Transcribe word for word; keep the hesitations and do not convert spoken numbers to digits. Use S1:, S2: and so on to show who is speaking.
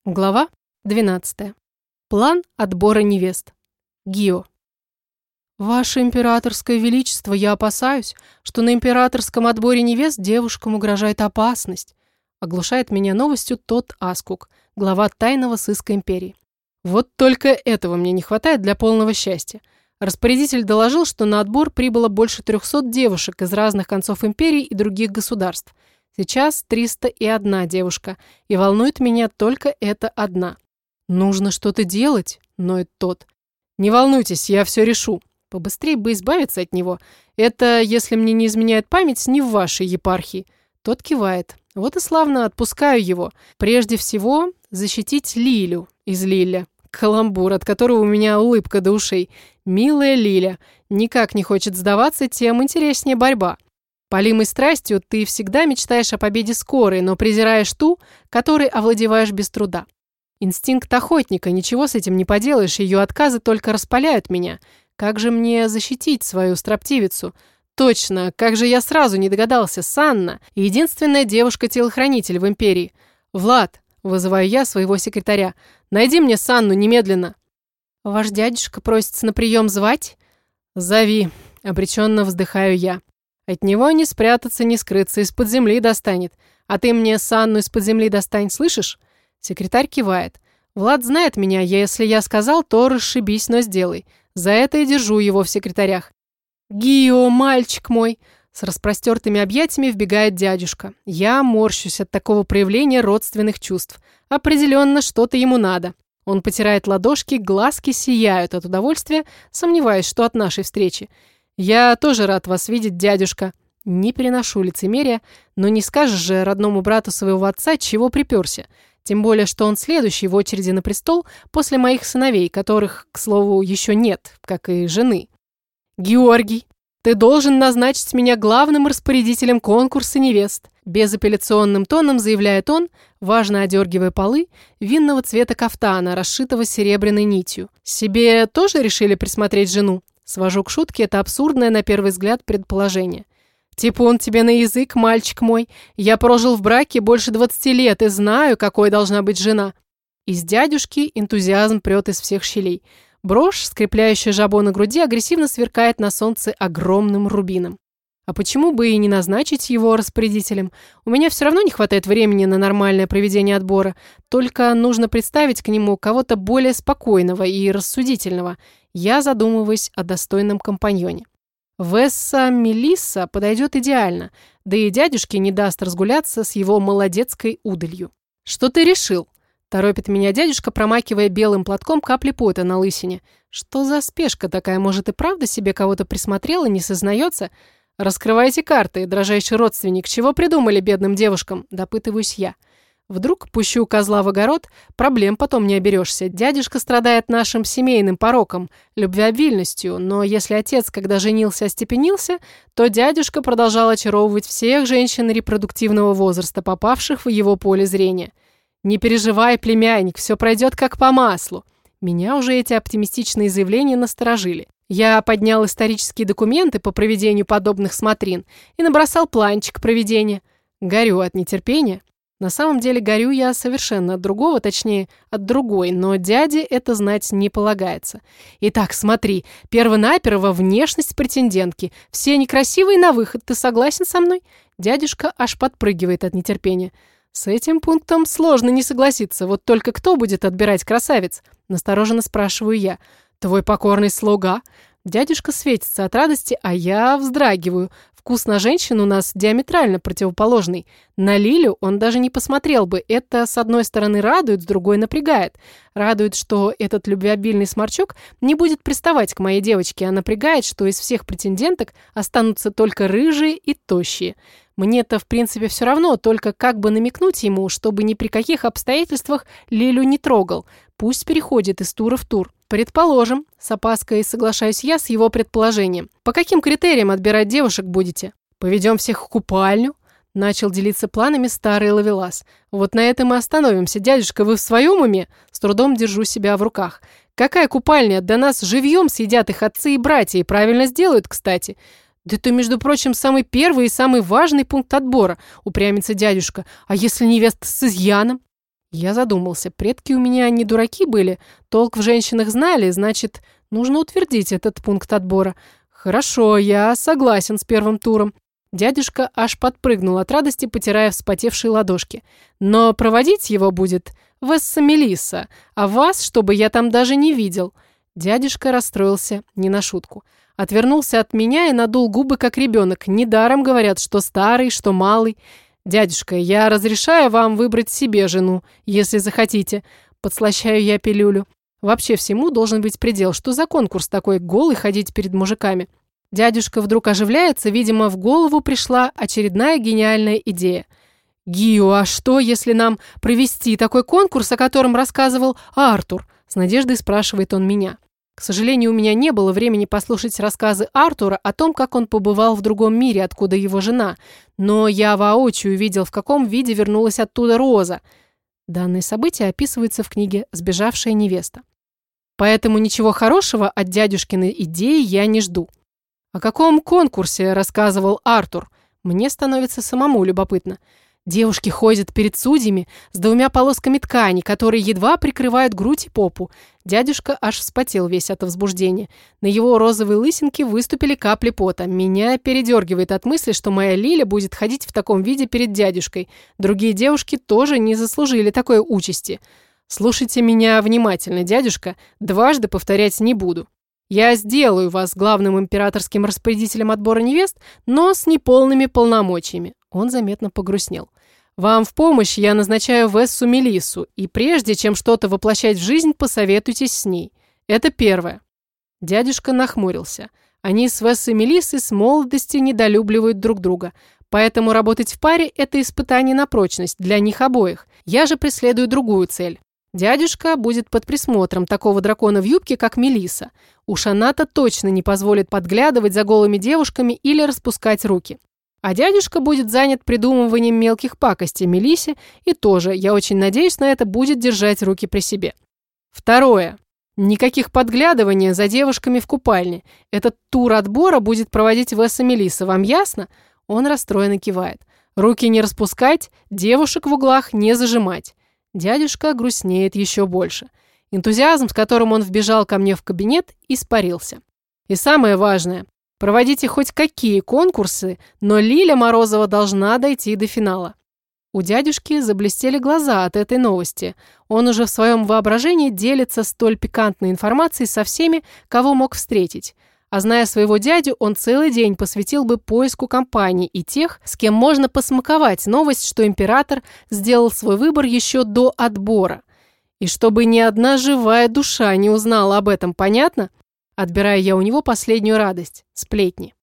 S1: Глава двенадцатая. План отбора невест. Гио. «Ваше императорское величество, я опасаюсь, что на императорском отборе невест девушкам угрожает опасность», оглушает меня новостью тот Аскук, глава тайного сыска империи. Вот только этого мне не хватает для полного счастья. Распорядитель доложил, что на отбор прибыло больше трехсот девушек из разных концов империи и других государств. Сейчас триста и одна девушка, и волнует меня только эта одна. «Нужно что-то делать», — ноет тот. «Не волнуйтесь, я все решу. Побыстрее бы избавиться от него. Это, если мне не изменяет память, не в вашей епархии». Тот кивает. Вот и славно, отпускаю его. Прежде всего, защитить Лилю из Лиля. Каламбур, от которого у меня улыбка до ушей. Милая Лиля. Никак не хочет сдаваться, тем интереснее борьба. Полимой страстью ты всегда мечтаешь о победе скорой, но презираешь ту, которой овладеваешь без труда. Инстинкт охотника, ничего с этим не поделаешь, ее отказы только распаляют меня. Как же мне защитить свою строптивицу? Точно, как же я сразу не догадался, Санна, единственная девушка-телохранитель в империи. Влад, вызываю я своего секретаря, найди мне Санну немедленно. Ваш дядюшка просится на прием звать? Зови, обреченно вздыхаю я. От него не спрятаться, не скрыться, из-под земли достанет. А ты мне Санну из-под земли достань, слышишь? Секретарь кивает. Влад знает меня, если я сказал, то расшибись, но сделай. За это и держу его в секретарях. Гио, мальчик мой! С распростертыми объятиями вбегает дядюшка. Я морщусь от такого проявления родственных чувств. Определенно, что-то ему надо. Он потирает ладошки, глазки сияют от удовольствия, сомневаюсь, что от нашей встречи. «Я тоже рад вас видеть, дядюшка». Не переношу лицемерия, но не скажешь же родному брату своего отца, чего приперся. Тем более, что он следующий в очереди на престол после моих сыновей, которых, к слову, еще нет, как и жены. «Георгий, ты должен назначить меня главным распорядителем конкурса невест», безапелляционным тоном заявляет он, важно одергивая полы винного цвета кафтана, расшитого серебряной нитью. «Себе тоже решили присмотреть жену?» Свожу к шутке это абсурдное на первый взгляд предположение. «Типун тебе на язык, мальчик мой. Я прожил в браке больше двадцати лет и знаю, какой должна быть жена». Из дядюшки энтузиазм прет из всех щелей. Брошь, скрепляющая жабо на груди, агрессивно сверкает на солнце огромным рубином. А почему бы и не назначить его распорядителем? У меня все равно не хватает времени на нормальное проведение отбора, только нужно представить к нему кого-то более спокойного и рассудительного. Я задумываюсь о достойном компаньоне. Весса Мелисса подойдет идеально, да и дядюшке не даст разгуляться с его молодецкой удалью. «Что ты решил?» – торопит меня дядюшка, промакивая белым платком капли пота на лысине. «Что за спешка такая? Может, и правда себе кого-то присмотрел и не сознается?» «Раскрывайте карты, дрожайший родственник. Чего придумали бедным девушкам?» – допытываюсь я. Вдруг пущу козла в огород, проблем потом не оберешься. Дядюшка страдает нашим семейным пороком, любвеобильностью, но если отец, когда женился, остепенился, то дядюшка продолжал очаровывать всех женщин репродуктивного возраста, попавших в его поле зрения. «Не переживай, племянник, все пройдет как по маслу». Меня уже эти оптимистичные заявления насторожили. Я поднял исторические документы по проведению подобных смотрин и набросал планчик проведения. Горю от нетерпения. На самом деле горю я совершенно от другого, точнее, от другой, но дяде это знать не полагается. Итак, смотри, перво-наперво внешность претендентки. Все некрасивые на выход, ты согласен со мной? Дядюшка аж подпрыгивает от нетерпения. С этим пунктом сложно не согласиться, вот только кто будет отбирать красавиц? Настороженно спрашиваю я. Твой покорный слуга? Дядюшка светится от радости, а я вздрагиваю. Вкус на женщин у нас диаметрально противоположный. На Лилю он даже не посмотрел бы. Это, с одной стороны, радует, с другой напрягает. Радует, что этот любвеобильный сморчок не будет приставать к моей девочке, а напрягает, что из всех претенденток останутся только рыжие и тощие. Мне-то, в принципе, все равно, только как бы намекнуть ему, чтобы ни при каких обстоятельствах Лилю не трогал. Пусть переходит из тура в тур. Предположим, с опаской соглашаюсь я с его предположением. По каким критериям отбирать девушек будете? Поведем всех в купальню? Начал делиться планами старый ловелас. Вот на этом и остановимся. Дядюшка, вы в своем уме? С трудом держу себя в руках. Какая купальня? Да нас живьем съедят их отцы и братья. И правильно сделают, кстати. Да это, между прочим, самый первый и самый важный пункт отбора, упрямится дядюшка. А если невеста с изъяном? Я задумался. Предки у меня не дураки были, толк в женщинах знали, значит, нужно утвердить этот пункт отбора. Хорошо, я согласен с первым туром. Дядюшка аж подпрыгнул от радости, потирая вспотевшие ладошки. Но проводить его будет Весса Мелисса, а вас, чтобы я там даже не видел. Дядюшка расстроился не на шутку. Отвернулся от меня и надул губы, как ребенок. Недаром говорят, что старый, что малый. «Дядюшка, я разрешаю вам выбрать себе жену, если захотите». Подслащаю я пилюлю. Вообще всему должен быть предел. Что за конкурс такой, голый ходить перед мужиками? Дядюшка вдруг оживляется, видимо, в голову пришла очередная гениальная идея. «Гио, а что, если нам провести такой конкурс, о котором рассказывал Артур?» С надеждой спрашивает он меня. К сожалению, у меня не было времени послушать рассказы Артура о том, как он побывал в другом мире, откуда его жена. Но я воочию видел, в каком виде вернулась оттуда Роза. Данное событие описывается в книге «Сбежавшая невеста». Поэтому ничего хорошего от дядюшкиной идеи я не жду. О каком конкурсе рассказывал Артур? Мне становится самому любопытно. Девушки ходят перед судьями с двумя полосками ткани, которые едва прикрывают грудь и попу. Дядюшка аж вспотел весь от возбуждения. На его розовой лысинке выступили капли пота. Меня передергивает от мысли, что моя Лиля будет ходить в таком виде перед дядюшкой. Другие девушки тоже не заслужили такой участи. Слушайте меня внимательно, дядюшка. Дважды повторять не буду. Я сделаю вас главным императорским распорядителем отбора невест, но с неполными полномочиями. Он заметно погрустнел. Вам в помощь я назначаю Вессу Мелиссу, и прежде чем что-то воплощать в жизнь, посоветуйтесь с ней. Это первое. Дядюшка нахмурился. Они с Вессой Мелиссой с молодости недолюбливают друг друга, поэтому работать в паре – это испытание на прочность для них обоих. Я же преследую другую цель. Дядюшка будет под присмотром такого дракона в юбке, как Мелисса. Уж она-то точно не позволит подглядывать за голыми девушками или распускать руки. А дядюшка будет занят придумыванием мелких пакостей Мелиссе, и тоже, я очень надеюсь на это, будет держать руки при себе. Второе. Никаких подглядываний за девушками в купальне. Этот тур отбора будет проводить Весса Мелисса, вам ясно? Он расстроенно кивает. Руки не распускать, девушек в углах не зажимать. Дядюшка грустнеет еще больше. Энтузиазм, с которым он вбежал ко мне в кабинет, испарился. И самое важное. Проводите хоть какие конкурсы, но Лиля Морозова должна дойти до финала. У дядюшки заблестели глаза от этой новости. Он уже в своем воображении делится столь пикантной информацией со всеми, кого мог встретить. А зная своего дядю, он целый день посвятил бы поиску компаний и тех, с кем можно посмаковать новость, что император сделал свой выбор еще до отбора. И чтобы ни одна живая душа не узнала об этом, понятно? Отбираю я у него последнюю радость – сплетни.